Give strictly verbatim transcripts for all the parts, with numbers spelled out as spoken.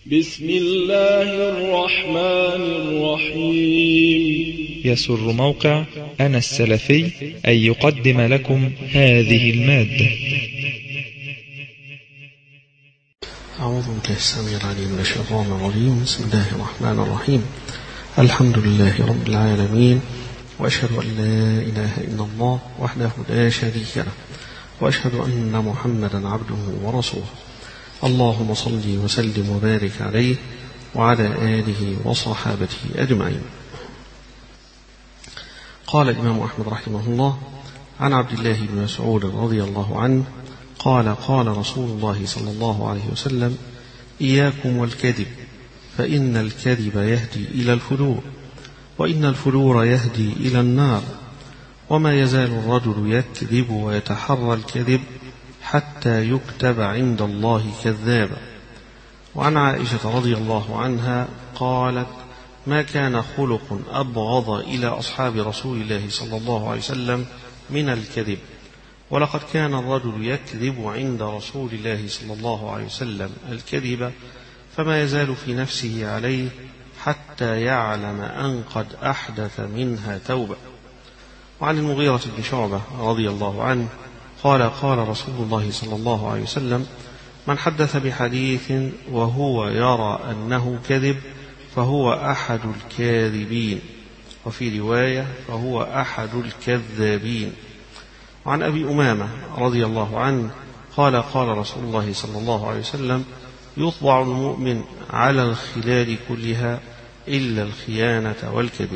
بسم الله الرحمن الرحيم. يسر موقع أنا السلفي أن يقدم لكم هذه المادة. أعوذ بالله السميع العليم من الشيطان الرجيم. بسم الله الرحمن الرحيم. الحمد لله رب العالمين، وأشهد أن لا إله إلا الله وحده لا شريك له، وأشهد أن محمدا عبده ورسوله. اللهم صل وسلم وبارك عليه وعلى آله وصحابته أجمعين. قال الإمام أحمد رحمه الله عن عبد الله بن مسعود رضي الله عنه قال قال رسول الله صلى الله عليه وسلم: إياكم والكذب، فإن الكذب يهدي إلى الفجور، وإن الفجور يهدي إلى النار، وما يزال الرجل يكذب ويتحرى الكذب حتى يكتب عند الله كذابا. وعن عائشة رضي الله عنها قالت: ما كان خلق أبغض إلى أصحاب رسول الله صلى الله عليه وسلم من الكذب، ولقد كان الرجل يكذب عند رسول الله صلى الله عليه وسلم الكذب فما يزال في نفسه عليه حتى يعلم أن قد أحدث منها توبة. وعن المغيرة بن شعبة رضي الله عنه قال قال رسول الله صلى الله عليه وسلم: من حدث بحديث وهو يرى أنه كذب فهو أحد الكاذبين، وفي رواية فهو أحد الكذابين. وعن أبي أمامة رضي الله عنه قال قال رسول الله صلى الله عليه وسلم: يطبع المؤمن على الخلال كلها إلا الخيانة والكذب.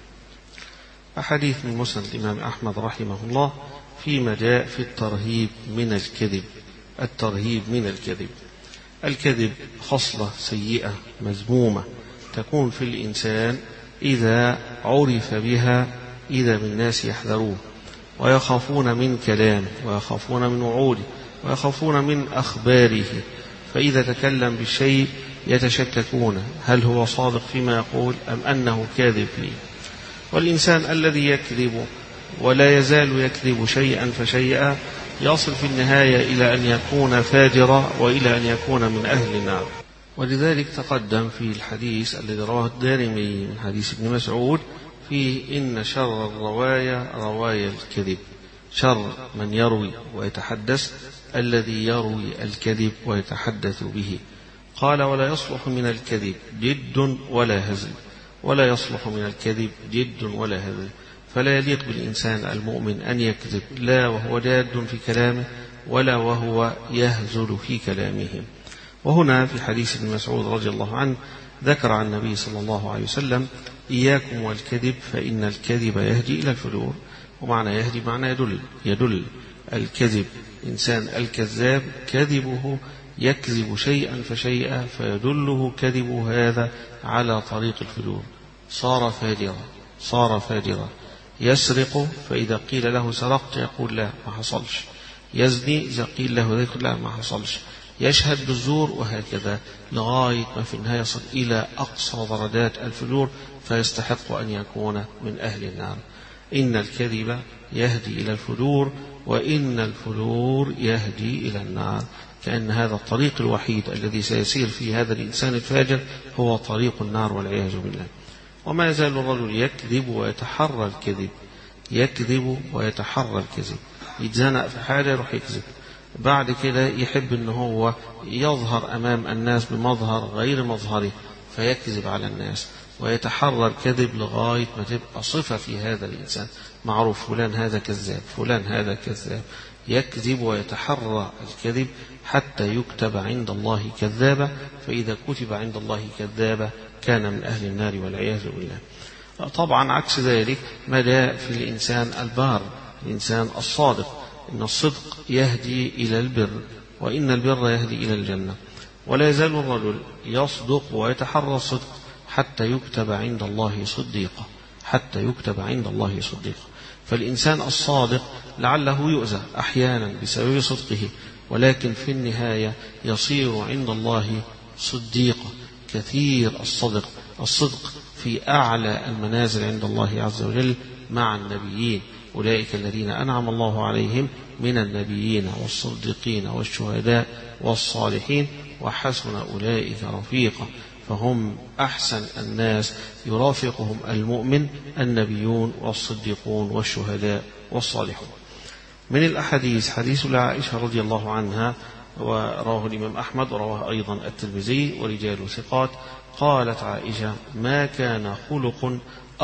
أحاديث من مسند الإمام أحمد رحمه الله فيما جاء في الترهيب من الكذب. الترهيب من الكذب، الكذب خصلة سيئة مذمومة تكون في الإنسان إذا عرف بها إذا بالناس يحذروه ويخافون من كلامه ويخافون من وعوده ويخافون من أخباره، فإذا تكلم بالشيء يتشككون هل هو صادق فيما يقول أم أنه كاذب فيه. والإنسان الذي يكذب ولا يزال يكذب شيئا فشيئا يصل في النهاية إلى أن يكون فاجرا وإلى أن يكون من أهل النار. ولذلك تقدم في الحديث الذي رواه الدارمي من حديث ابن مسعود فيه: إن شر الرواية رواية الكذب. شر من يروي ويتحدث الذي يروي الكذب ويتحدث به. قال: ولا يصلح من الكذب جد ولا هزل، ولا يصلح من الكذب جد ولا هزل. فلا يليق بالإنسان المؤمن أن يكذب لا وهو جاد في كلامه ولا وهو يهزل في كلامه. وهنا في حديث ابن مسعود رضي الله عنه ذكر عن النبي صلى الله عليه وسلم: إياكم والكذب فإن الكذب يهدي إلى الفجور. ومعنى يهدي معنى يدل يدل الكذب، إنسان الكذاب كذبه يكذب شيئا فشيئا فيدله كذبه هذا على طريق الفجور، صار فاجرا صار فاجرا. يسرق فإذا قيل له سرقت يقول لا ما حصلش. يزني إذا قيل له ذلك لا ما حصلش. يشهد بالزور، وهكذا لغاية ما في النهاية يصل إلى أقصى درجات الفجور فيستحق أن يكون من أهل النار. إن الكذب يهدي إلى الفجور وإن الفجور يهدي إلى النار، كأن هذا الطريق الوحيد الذي سيسير فيه هذا الإنسان الفاجر هو طريق النار والعياذ بالله. وما يزال الرجل يكذب ويتحرى الكذب، يكذب ويتحرى الكذب. يتزنق في حاجة يروح يكذب، بعد كده يحب أنه هو يظهر أمام الناس بمظهر غير مظهره فيكذب على الناس ويتحرى الكذب لغاية ما تبقى صفة في هذا الإنسان، معروف فلان هذا كذاب فلان هذا كذاب. يكذب ويتحرى الكذب حتى يكتب عند الله كذابا، فإذا كتب عند الله كذابا كان من أهل النار والعياذ بالله. طبعا عكس ذلك ما جاء في الإنسان البار، الإنسان الصادق، إن الصدق يهدي إلى البر وإن البر يهدي إلى الجنة. ولا يزال الرجل يصدق ويتحرى الصدق حتى يكتب عند الله صديقا، حتى يكتب عند الله صديقا. فالإنسان الصادق لعله يؤذى أحيانا بسبب صدقه، ولكن في النهاية يصير عند الله صديقا كثير الصدق. الصدق في أعلى المنازل عند الله عز وجل مع النبيين، أولئك الذين أنعم الله عليهم من النبيين والصديقين والشهداء والصالحين وحسن أولئك رفيقا. فهم أحسن الناس يرافقهم المؤمن النبيون والصديقون والشهداء والصالحون. من الأحاديث حديث لعائشة رضي الله عنها، ورواه الإمام أحمد ورواه أيضا الترمذي ورجال ثقات. قالت عائشة: ما كان خلق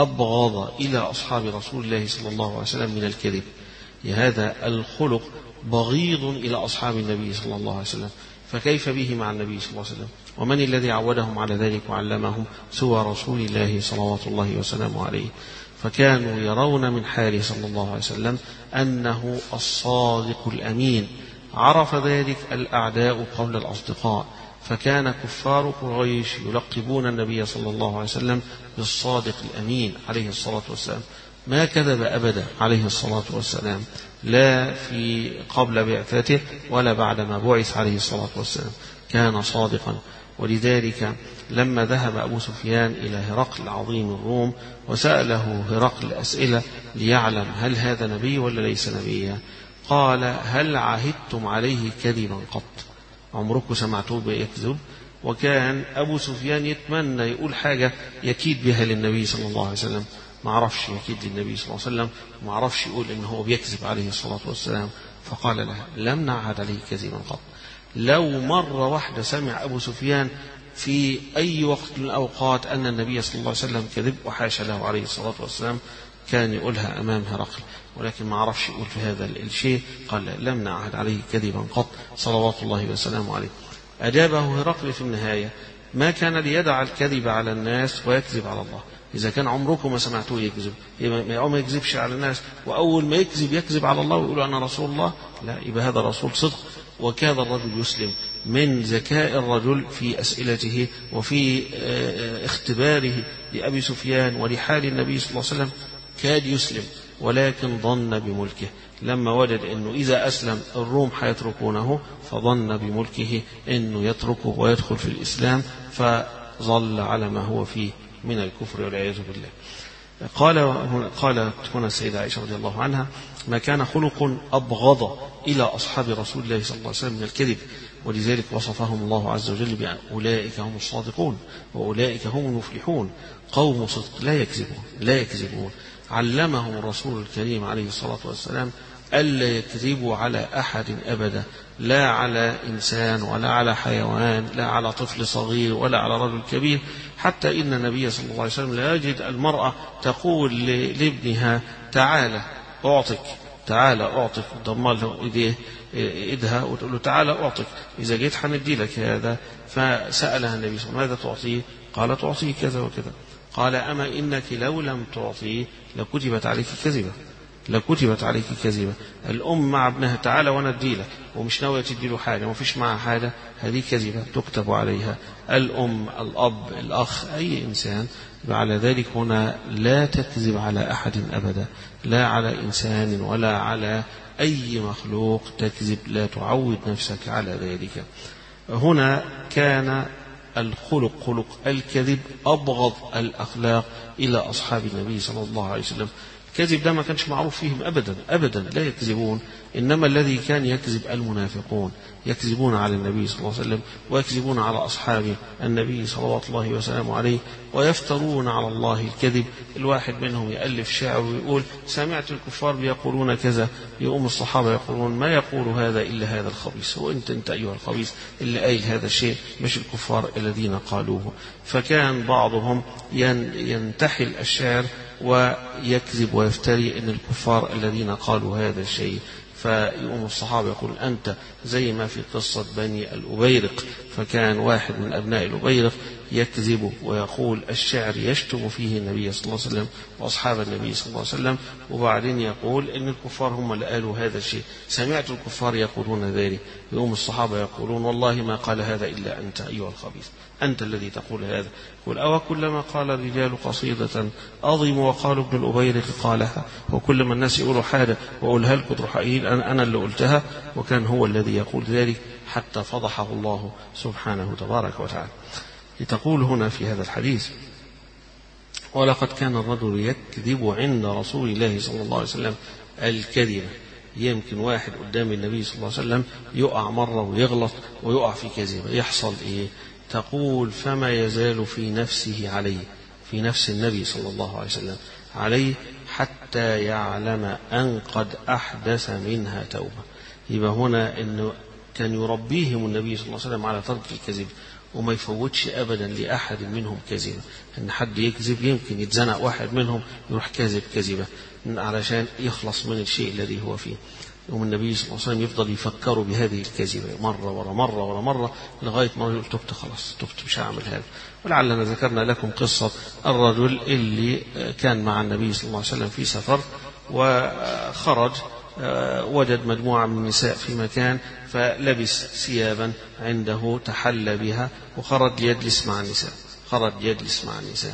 أبغض إلى أصحاب رسول الله صلى الله عليه وسلم من الكذب. هذا الخلق بغيض إلى أصحاب النبي صلى الله عليه وسلم، فكيف به مع النبي صلى الله عليه وسلم؟ ومن الذي عودهم على ذلك وعلمهم سوى رسول الله صلوات الله وسلامه عليه؟ فكانوا يرون من حاله صلى الله عليه وسلم أنه الصادق الأمين. عرف ذلك الأعداء قبل الأصدقاء، فكان كفار قريش يلقبون النبي صلى الله عليه وسلم بالصادق الأمين عليه الصلاة والسلام. ما كذب أبدا عليه الصلاة والسلام، لا في قبل بعثته ولا بعد ما بعث عليه الصلاة والسلام، كان صادقا. ولذلك لما ذهب أبو سفيان إلى هرقل عظيم الروم وسأله هرقل أسئلة ليعلم هل هذا نبي ولا ليس نبيا، قال: هل عهدتم عليه كذبا قط؟ عمركم سمعتوه بيكذب؟ وكان أبو سفيان يتمنى يقول حاجة يكيد بها للنبي صلى الله عليه وسلم، ما عرفش يكيد للنبي صلى الله عليه وسلم، ما عرفش يقول إنه هو بيكذب عليه الصلاة والسلام. فقال لها: لم نعهد عليه كذبا قط. لو مرة واحدة سمع أبو سفيان في أي وقت من الأوقات أن النبي صلى الله عليه وسلم كذب، وحاشا له عليه الصلاة والسلام، كان يقولها أمام هرقل، ولكن ما عرفش يقول في هذا الشيء. قال: لم نعهد عليه كذبا قط صلوات الله وسلامه عليه. أجابه هرقل في النهاية: ما كان ليدع الكذب على الناس ويكذب على الله. إذا كان عمركم ما سمعتوه يكذب، يبقى ما يكذبش على الناس، وأول ما يكذب يكذب على الله ويقول أنا رسول الله، لا، يبقى هذا رسول صدق. وكاد الرجل يسلم. من ذكاء الرجل في أسئلته وفي اختباره لأبي سفيان ولحال النبي صلى الله عليه وسلم، كاد يسلم، ولكن ظن بملكه. لما وجد أنه إذا أسلم الروم حيتركونه، فظن بملكه أنه يتركه ويدخل في الإسلام، فظل على ما هو فيه من الكفر والعياذ بالله. قال قالت هنا السيدة عائشة رضي الله عنها: ما كان خلق أبغض إلى أصحاب رسول الله صلى الله عليه وسلم من الكذب. ولذلك وصفهم الله عز وجل بأن أولئك هم الصادقون وأولئك هم المفلحون، قوم صدق لا يكذبون لا يكذبون. علمهم الرسول الكريم عليه الصلاة والسلام ألا يكذبوا على أحد أبدا، لا على إنسان ولا على حيوان، لا على طفل صغير ولا على رجل كبير. حتى إن النبي صلى الله عليه وسلم لا يجد المرأة تقول لابنها: تعالى أعطك، تعالى أعطك، ضم له إيديه إيدها وتقول له: تعالى أعطك، إذا جيت حندي لك هذا. فسألها النبي صلى الله عليه وسلم: ماذا تعطيه؟ قال: تعطيه كذا وكذا. قال: أما إنك لو لم تعطيه لكتبت عليك كذبة، لكتبت عليك كذبة. الأم مع ابنها: تعالى وانا ادي لك، ومش ناوية تدي له حاجة، ما فيش معها حاجة، هذه كذبة تكتب عليها. الأم، الأب، الأخ، أي إنسان. على ذلك هنا لا تكذب على أحد أبدا، لا على إنسان ولا على أي مخلوق تكذب، لا تعود نفسك على ذلك. هنا كان الخلق خلق الكذب أبغض الأخلاق إلى أصحاب النبي صلى الله عليه وسلم. الكذب ده ما كانش معروف فيهم أبدا أبدا، لا يكذبون. إنما الذي كان يكذب المنافقون، يكذبون على النبي صلى الله عليه وسلم ويكذبون على أصحاب النبي صلوات الله وسلامه عليه، ويفترون على الله الكذب. الواحد منهم يألف شعر ويقول: سمعت الكفار بيقولون كذا، يقوم الصحابة يقولون: ما يقول هذا إلا هذا الخبيث، وأنت أنت أيها الخبيث اللي قايل هذا الشيء، مش الكفار الذين قالوه. فكان بعضهم ينتحل الشعر ويكذب ويفتري أن الكفار الذين قالوا هذا الشيء. فيقوم الصحابة يقول: أنت زي ما في قصة بني الأبيرق. فكان واحد من أبناء الأبيرق يكذب ويقول الشعر يشتم فيه النبي صلى الله عليه وسلم وأصحاب النبي صلى الله عليه وسلم، وبعدين يقول إن الكفار هم اللي قالوا هذا الشيء، سمعت الكفار يقولون ذلك. يقوم الصحابة يقولون: والله ما قال هذا إلا أنت أيها الخبيث، أنت الذي تقول هذا. يقول: أو كلما قال الرجال قصيدة أظموا وقالوا ابن الأبيرق قالها، وكل ما الناس يقولوا حاجة وأقولها لكم تروح قايل أنا اللي قلتها. وكان هو الذي يقول ذلك حتى فضحه الله سبحانه تبارك وتعالى. لتقول هنا في هذا الحديث: ولقد كان الرجل يكذب عند رسول الله صلى الله عليه وسلم الكذب. يمكن واحد قدام النبي صلى الله عليه وسلم يقع مرة ويغلط ويقع في كذبة، يحصل إيه؟ تقول فما يزال في نفسه عليه، في نفس النبي صلى الله عليه وسلم عليه، حتى يعلم أن قد أحدث منها توبة. يبقى هنا إنه كان يربيهم النبي صلى الله عليه وسلم على ترك الكذب، وما يفوتش أبدا لأحد منهم كذبة. إن حد يكذب يمكن يتزنق واحد منهم يروح كاذب كذبة علشان يخلص من الشيء الذي هو فيه. ومن النبي صلى الله عليه وسلم يفضل يفكروا بهذه الكذبة مرة ورا مرة ورا مرة لغاية ما يقول تبت خلاص، تبت مش هعمل هذا. ولعلنا ذكرنا لكم قصة الرجل اللي كان مع النبي صلى الله عليه وسلم في سفر، وخرج وجد مجموعة من النساء في مكان، فلبس ثيابا عنده تحلى بها وخرج يجلس مع النساء، خرج يجلس مع النساء.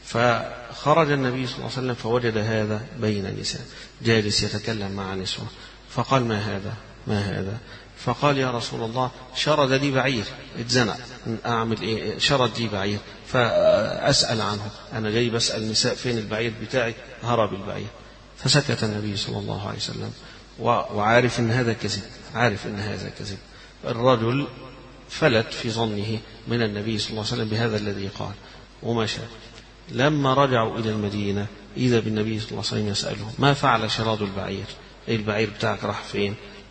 فخرج النبي صلى الله عليه وسلم فوجد هذا بين النساء جالس يتكلم مع نسوة، فقال ما هذا ما هذا؟ فقال يا رسول الله شرد لي بعير، اتزنق، أعمل إيه؟ شرد لي بعير، فأسأل عنه، أنا جاي بسأل النساء فين البعير بتاعي، هرب البعير. فسكت النبي صلى الله عليه وسلم وعارف أن هذا كذب، عارف أن هذا كذب. الرجل فلت في ظنه من النبي صلى الله عليه وسلم بهذا الذي قال ومشى. لما رجعوا إلى المدينة إذا بالنبي صلى الله عليه وسلم يسأله ما فعل شراد البعير، إيه البعير بتاعك راح فين؟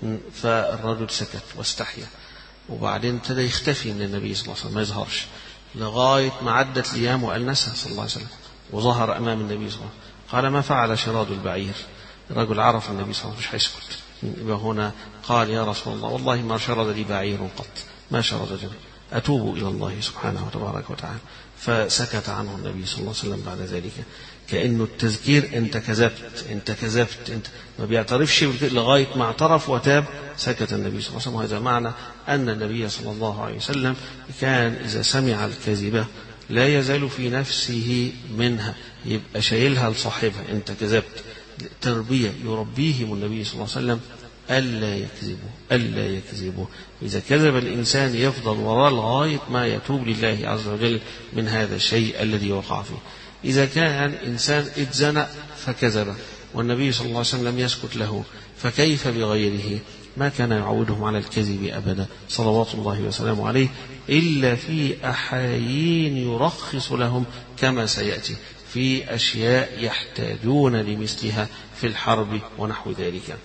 فالرجل سكت واستحيا، وبعدين ابتدى يختفي من النبي صلى الله عليه وسلم، ما يظهرش لغاية ما عدت الأيام وقال نسى صلى الله عليه وسلم، وظهر أمام النبي صلى الله عليه وسلم قال ما فعل شراد البعير. الرجل عرف النبي صلى الله عليه وسلم مش هيسكت، يبقى هنا قال يا رسول الله والله ما شرد لي بعير قط، ما شرد جمل، أتوب إلى الله سبحانه وتبارك وتعالى. فسكت عنه النبي صلى الله عليه وسلم بعد ذلك، كأنه التذكير أنت كذبت أنت كذبت أنت، ما بيعترفش لغاية ما اعترف وتاب، سكت النبي صلى الله عليه وسلم. وهذا معنى أن النبي صلى الله عليه وسلم كان إذا سمع الكذبة لا يزال في نفسه منها، يبقى شايلها لصاحبها، أنت كذبت. تربية يربيهم النبي صلى الله عليه وسلم ألا يكذبوا ألا يكذبوا. إذا كذب الإنسان يفضل وراء لغاية ما يتوب لله عز وجل من هذا الشيء الذي وقع فيه. إذا كان إنسان اتزنق فكذب والنبي صلى الله عليه وسلم لم يسكت له، فكيف بغيره؟ ما كان يعودهم على الكذب أبدا صلوات الله وسلامه عليه، إلا في أحايين يرخص لهم كما سيأتي في أشياء يحتاجون لمثلها في الحرب ونحو ذلك.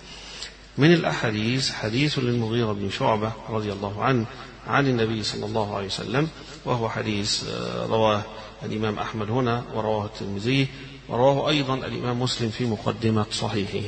من الأحاديث حديث للمغيرة بن شعبة رضي الله عنه عن النبي صلى الله عليه وسلم، وهو حديث رواه الإمام أحمد هنا ورواه الترمذي ورواه أيضا الإمام مسلم في مقدمة صحيحه.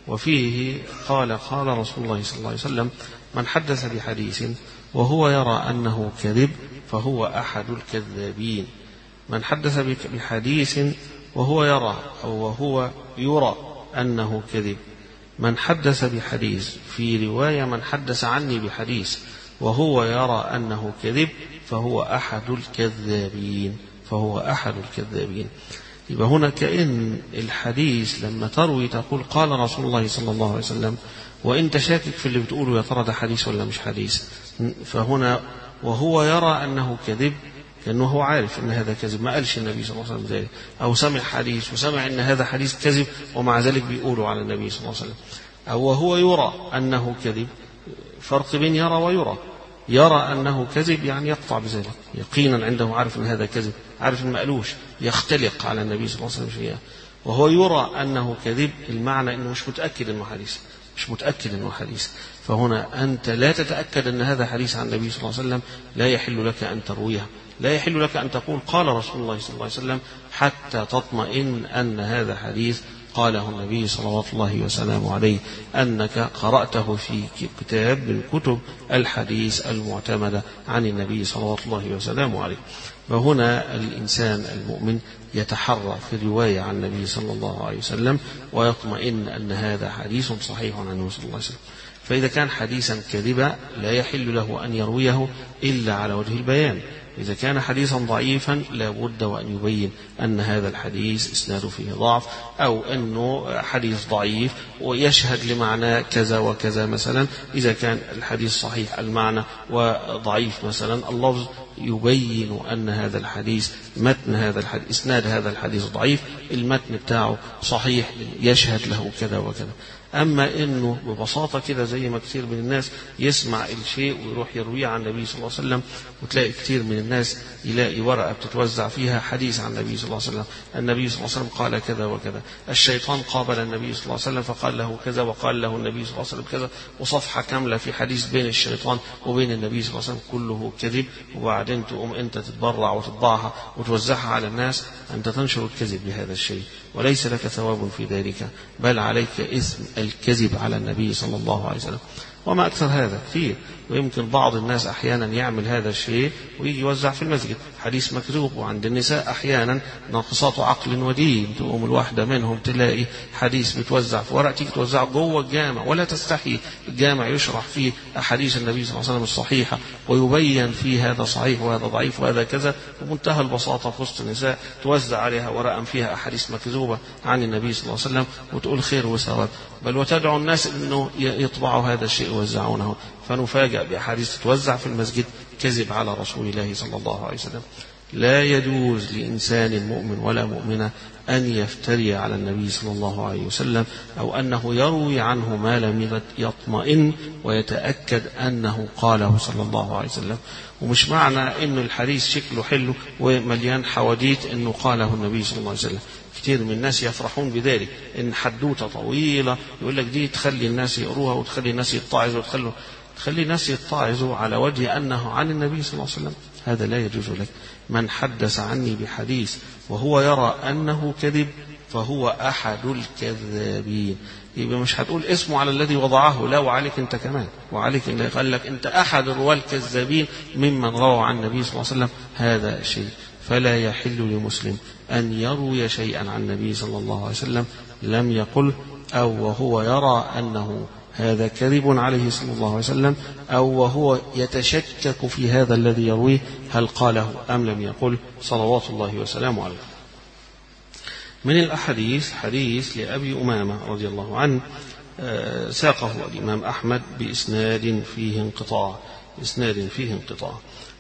وفيه قال قال رسول الله صلى الله عليه وسلم من حدث بحديث وهو يرى أنه كذب فهو أحد الكذابين. من حدث بحديث وهو يرى أو وهو يرى أنه كذب. من حدث بحديث، في رواية من حدث عني بحديث وهو يرى أنه كذب فهو أحد الكذابين فهو أحد الكذابين. يبقى هنا كأن الحديث لما تروي تقول قال رسول الله صلى الله عليه وسلم وإنت شاكك في اللي بتقوله يا ترى ده حديث ولا مش حديث، فهنا وهو يرى أنه كذب لأنه هو عارف أن هذا كذب، ما قالش النبي صلى الله عليه وسلم ذلك، أو سمع حديث وسمع أن هذا حديث كذب ومع ذلك بيقولوا على النبي صلى الله عليه وسلم. أو وهو يرى أنه كذب، فرق بين يرى ويرى. يرى أنه كذب يعني يقطع بذلك يقينا عنده، عارف أن هذا كذب، عارف أن ما قالوش، يختلق على النبي صلى الله عليه وسلم شيئا. وهو يرى أنه كذب المعنى أنه مش متأكد أنه حديث، مش متأكد أنه حديث. فهنا أنت لا تتأكد أن هذا حديث عن النبي صلى الله عليه وسلم، لا يحل لك أن ترويه، لا يحل لك أن تقول قال رسول الله صلى الله عليه وسلم حتى تطمئن أن هذا حديث قاله النبي صلوات الله وسلامه عليه، أنك قرأته في كتاب من كتب الحديث المعتمدة عن النبي صلوات الله وسلامه عليه. وهنا الإنسان المؤمن يتحرى في الرواية عن النبي صلى الله عليه وسلم ويطمئن أن هذا حديث صحيح عنه صلى الله عليه وسلم. فإذا كان حديثا كذبا لا يحل له أن يرويه إلا على وجه البيان، إذا كان حديثا ضعيفا لا بد وأن يبين أن هذا الحديث إسناده فيه ضعف، أو أنه حديث ضعيف ويشهد لمعنى كذا وكذا. مثلا إذا كان الحديث صحيح المعنى وضعيف مثلا اللفظ، يبين أن هذا الحديث متن هذا الحديث إسناد هذا الحديث ضعيف، المتن بتاعه صحيح يشهد له كذا وكذا. أما إنه ببساطة كده زي ما كثير من الناس يسمع الشيء ويروح يرويه عن النبي صلى الله عليه وسلم، وتلاقي كثير من الناس يلاقي ورقة بتتوزع فيها حديث عن النبي صلى الله عليه وسلم، النبي صلى الله عليه وسلم قال كذا وكذا، الشيطان قابل النبي صلى الله عليه وسلم فقال له كذا وقال له النبي صلى الله عليه وسلم كذا، وصفحة كاملة في حديث بين الشيطان وبين النبي صلى الله عليه وسلم كله كذب. وبعدين تقوم أنت تتبرع وتطبعها وتوزعها على الناس، أنت تنشر الكذب بهذا الشيء، وليس لك ثواب في ذلك، بل عليك إثم الكذب على النبي صلى الله عليه وسلم. وما أكثر هذا كثير، ويمكن بعض الناس أحيانا يعمل هذا الشيء ويجي يوزع في المسجد حديث مكذوب. وعند النساء أحيانا ناقصات عقل ودين، تقوم الواحدة منهم تلاقي حديث بتوزع في ورق، تيجي توزع جوه الجامع ولا تستحي، الجامع يشرح فيه أحاديث النبي صلى الله عليه وسلم الصحيحة ويبين فيه هذا صحيح وهذا ضعيف وهذا كذا، بمنتهى البساطة في وسط النساء توزع عليها ورقا فيها أحاديث مكذوبة عن النبي صلى الله عليه وسلم وتقول خير وثواب، بل وتدعو الناس أنه يطبعوا هذا الشيء ويوزعونه. فنفاجأ بأحاديث تتوزع في المسجد كذب على رسول الله صلى الله عليه وسلم. لا يجوز لإنسان مؤمن ولا مؤمنة أن يفتري على النبي صلى الله عليه وسلم، أو أنه يروي عنه ما لم يطمئن ويتأكد أنه قاله صلى الله عليه وسلم. ومش معنى أن الحديث شكله حلو ومليان حواديت أنه قاله النبي صلى الله عليه وسلم. كثير من الناس يفرحون بذلك، إن حدوتة طويلة يقول لك دي تخلي الناس يقروها وتخلي الناس يتعظوا وتخلوا تخلي الناس يتعظوا على وجه أنه عن النبي صلى الله عليه وسلم. هذا لا يجوز لك. من حدث عني بحديث وهو يرى أنه كذب فهو أحد الكذابين. يبقى مش هتقول اسمه على الذي وضعه، لا، وعليك أنت كمان، وعليك اللي قال لك أنت أحد الرواة الكذابين ممن روى عن النبي صلى الله عليه وسلم هذا شيء. فلا يحل لمسلم أن يروي شيئا عن النبي صلى الله عليه وسلم لم يقل، أو وهو يرى أنه هذا كذب عليه صلى الله عليه وسلم، أو وهو يتشكك في هذا الذي يرويه هل قاله أم لم يقل، صلوات الله وسلامه عليه. من الأحاديث حديث لأبي أمامة رضي الله عنه ساقه الإمام أحمد بإسناد فيه انقطاع إسناد فيه انقطاع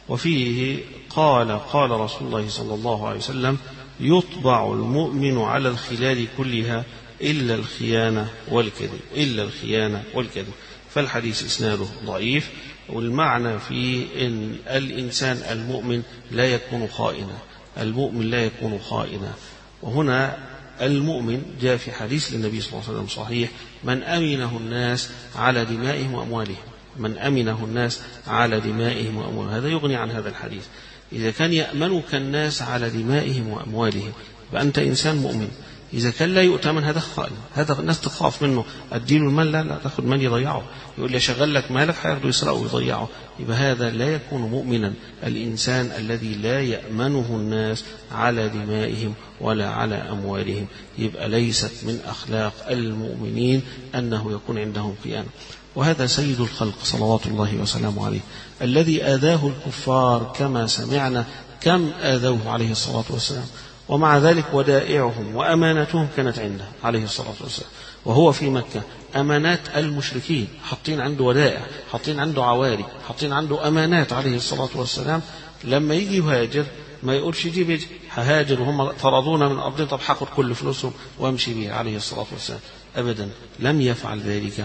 وفيه قال قال رسول الله صلى الله عليه وسلم: يطبع المؤمن على الخلال كلها إلا الخيانة والكذب إلا الخيانة والكذب. فالحديث إسناده ضعيف، والمعنى فيه إن الإنسان المؤمن لا يكون خائنا، المؤمن لا يكون خائنا. وهنا المؤمن جاء في حديث للنبي صلى الله عليه وسلم صحيح: من أمنه الناس على دمائهم وأموالهم، من أمنه الناس على دمائهم وأموالهم. هذا يغني عن هذا الحديث. إذا كان يأمنك الناس على دمائهم وأموالهم فأنت إنسان مؤمن. إذا كان لا يؤتمن هذا خائن، هذا الناس تخاف منه، أديله المال، لا لا تأخذ مال يضيعه، يقول لي شغل لك مالك هياخده يسرقه ويضيعه. يبقى هذا لا يكون مؤمنا، الإنسان الذي لا يأمنه الناس على دمائهم ولا على أموالهم. يبقى ليست من أخلاق المؤمنين أنه يكون عندهم خيانة. وهذا سيد الخلق صلوات الله وسلامه عليه الذي آذاه الكفار كما سمعنا كم آذوه عليه الصلاة والسلام، ومع ذلك ودائعهم وأمانتهم كانت عنده عليه الصلاة والسلام. وهو في مكة أمانات المشركين، حاطين عنده ودائع، حاطين عنده عواري، حاطين عنده أمانات عليه الصلاة والسلام. لما يجي يهاجر ما يقولش دي بيجي ههاجر وهم طردونا من أرضهم، طب هاخد كل فلوسهم وامشي بيه عليه الصلاة والسلام. أبدا لم يفعل ذلك،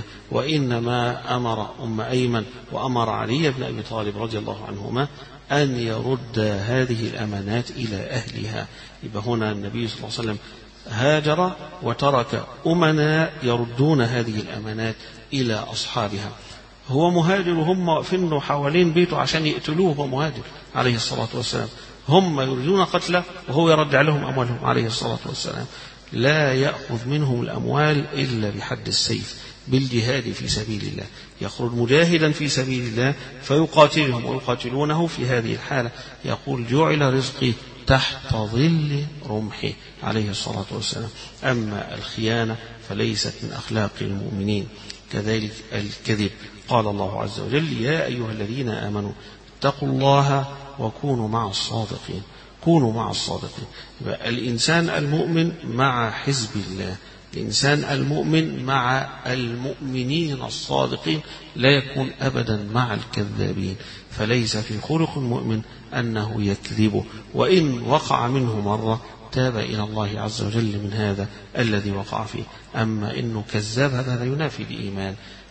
وإنما أمر أم أيمن وأمر علي بن أبي طالب رضي الله عنهما أن يرد هذه الأمانات إلى أهلها. يبقى هنا النبي صلى الله عليه وسلم هاجر وترك أمناء يردون هذه الأمانات إلى أصحابها. هو مهاجر وهم واقفين حوالين بيته عشان يقتلوه، هو مهاجر عليه الصلاة والسلام، هم يريدون قتله وهو يرد عليهم أموالهم عليه الصلاة والسلام. لا يأخذ منهم الأموال إلا بحد السيف بالجهاد في سبيل الله، يخرج مجاهدا في سبيل الله فيقاتلهم ويقاتلونه. في هذه الحالة يقول: جعل رزقي تحت ظل رمحه عليه الصلاة والسلام. أما الخيانة فليست من أخلاق المؤمنين. كذلك الكذب، قال الله عز وجل: يا أيها الذين آمنوا اتقوا الله وكونوا مع الصادقين. كونوا مع الصادقين. الإنسان المؤمن مع حزب الله، الإنسان المؤمن مع المؤمنين الصادقين، لا يكون أبدا مع الكذابين. فليس في خلق المؤمن أنه يكذب، وإن وقع منه مرة تاب إلى الله عز وجل من هذا الذي وقع فيه. أما إنه كذاب هذا لا ينافي الإيمان.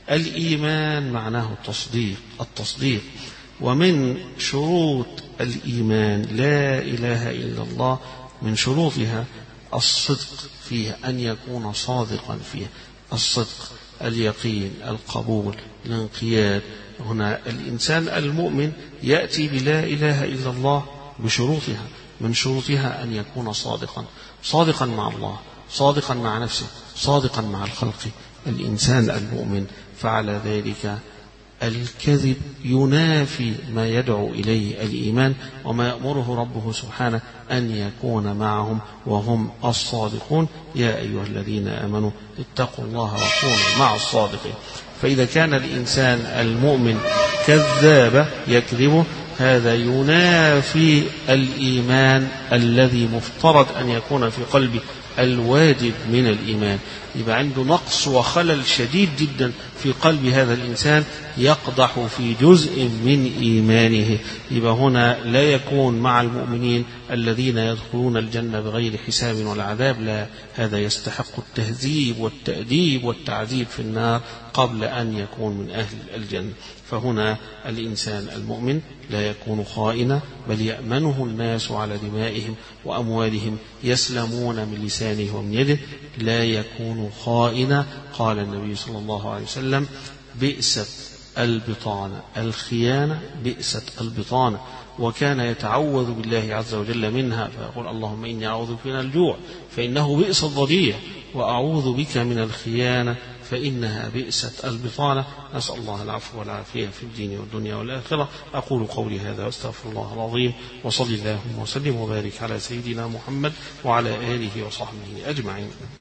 الإيمان معناه التصديق. التصديق ومن شروط الإيمان لا إله إلا الله، من شروطها الصدق فيها، أن يكون صادقا فيها. الصدق، اليقين، القبول، الانقياد. هنا الإنسان المؤمن يأتي بلا إله إلا الله بشروطها، من شروطها أن يكون صادقا، صادقا مع الله، صادقا مع نفسه، صادقا مع الخلق. الإنسان المؤمن فعلى ذلك الكذب ينافي ما يدعو إليه الإيمان، وما يأمره ربه سبحانه أن يكون معهم وهم الصادقون. يا أيها الذين آمنوا اتقوا الله وكونوا مع الصادقين. فإذا كان الإنسان المؤمن كذاب يكذبه، هذا ينافي الإيمان الذي مفترض أن يكون في قلبه، الواجب من الإيمان. يبقى عنده نقص وخلل شديد جدا في قلب هذا الإنسان يقدح في جزء من إيمانه. يبقى هنا لا يكون مع المؤمنين الذين يدخلون الجنة بغير حساب ولا عذاب، لا، هذا يستحق التهذيب والتأديب والتعذيب في النار قبل أن يكون من أهل الجنة. فهنا الإنسان المؤمن لا يكون خائنا، بل يأمنه الناس على دمائهم وأموالهم، يسلمون من لسانه ومن يده، لا يكون خائنا. قال النبي صلى الله عليه وسلم: بئست البطانة الخيانة، بئست البطانة. وكان يتعوذ بالله عز وجل منها، فيقول: اللهم إني أعوذ بك من الجوع فإنه بئس الضجيع، وأعوذ بك من الخيانة فإنها بئست البطانة. نسأل الله العفو والعافية في الدين والدنيا والآخرة. أقول قولي هذا واستغفر الله العظيم، وصلى اللهم وسلم وبارك على سيدنا محمد وعلى آله وصحبه أجمعين.